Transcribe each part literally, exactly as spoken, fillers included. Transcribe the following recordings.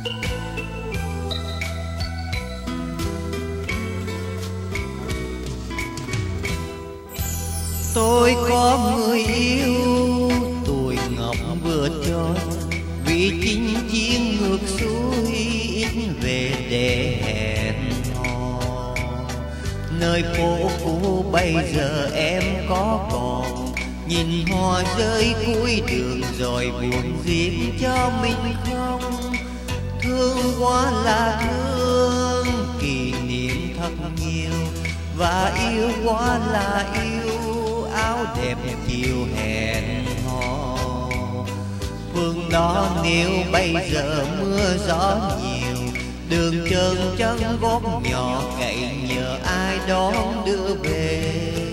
Tôi có người yêu tuổi ngọc vừa tròn, vì chinh chiến ngược xuôi ít về để hẹn hò. Nơi phố cũ bây giờ em có còn, nhìn hoa rơi cuối đường rồi buồn riêng cho mình không. Thương quá là thương, kỷ niệm thật nhiều, và yêu quá là yêu áo đẹp chiều hẹn hò. Phương đó nếu bây giờ mưa gió nhiều, đường trơn chân gót nhỏ cậy nhờ ai đón đưa về.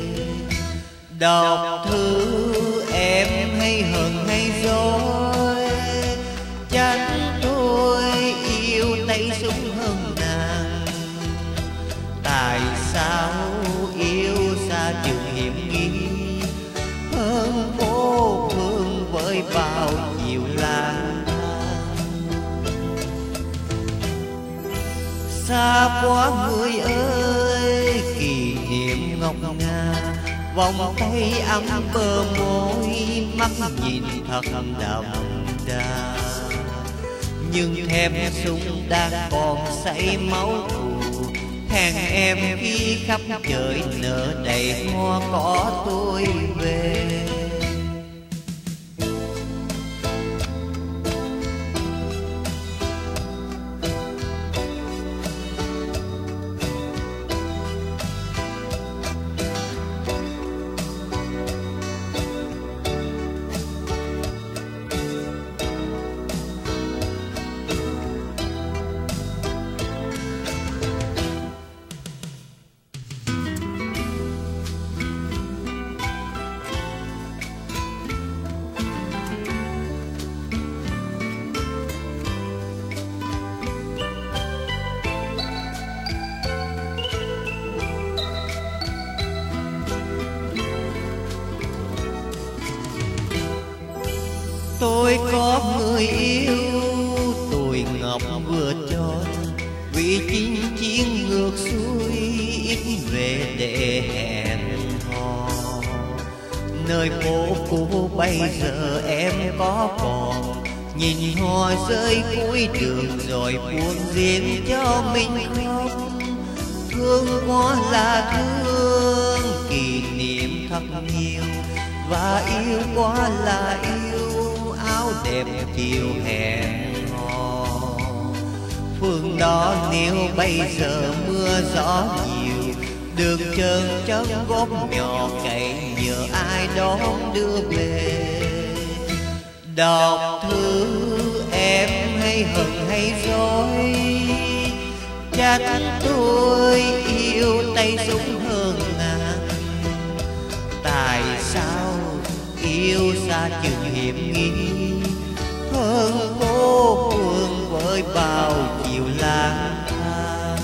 Đọc thư em hay hờn hay dối, chắc tôi yêu tay súng hơn nàng. Tại sao yêu xa trường hiểm nghi, hơn phố phường với bao nhiêu lang thang. Xa quá người ơi, kỷ niệm ngọc ngà, vòng tay ấm bờ môi, mắt nhìn thật đậm đà. Nhưng thềm súng đang còn say máu thù, hẹn em khi khắp trời nở đầy hoa cỏ tôi về. Tôi có người yêu tuổi ngọc vừa tròn, vì chinh chiến ngược xuôi ít về để hẹn hò. Nơi phố cũ bây giờ em có còn, nhìn hoa rơi cuối đường rồi buồn riêng cho mình không. Thương quá là thương, kỷ niệm thật nhiều, và yêu quá là yêu áo đẹp chiều hẹn hò. Phương đó nếu bây giờ mưa gió nhiều, đường trơn chân gót nhỏ cậy nhờ ai đón đưa về. Đọc thư em hay hờn hay dối, chắc tôi yêu tay súng hơn nàng. Tại sao yêu xa chừng hiểm nghi, hơn phố phường với bao chiều lang thang.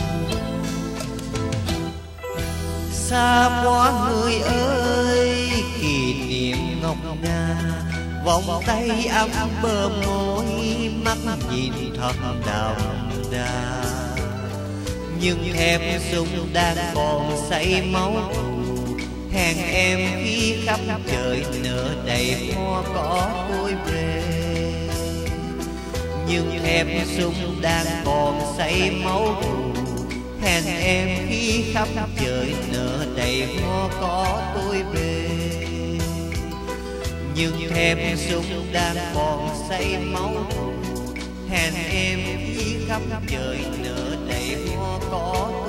Xa quá người ơi, kỷ niệm ngọc ngà, vòng tay ấm bờ môi, mắt nhìn thật đậm đà. Nhưng thềm súng đang còn say máu thù, hẹn em khi khắp trời nở đầy hoa cỏ tôi về. Nhưng thềm súng đang còn say máu thù, hẹn em khi khắp trời nở đầy hoa cỏ tôi về. Nhưng thềm súng đang còn say máu thù, hẹn em khi khắp trời nở đầy hoa cỏ.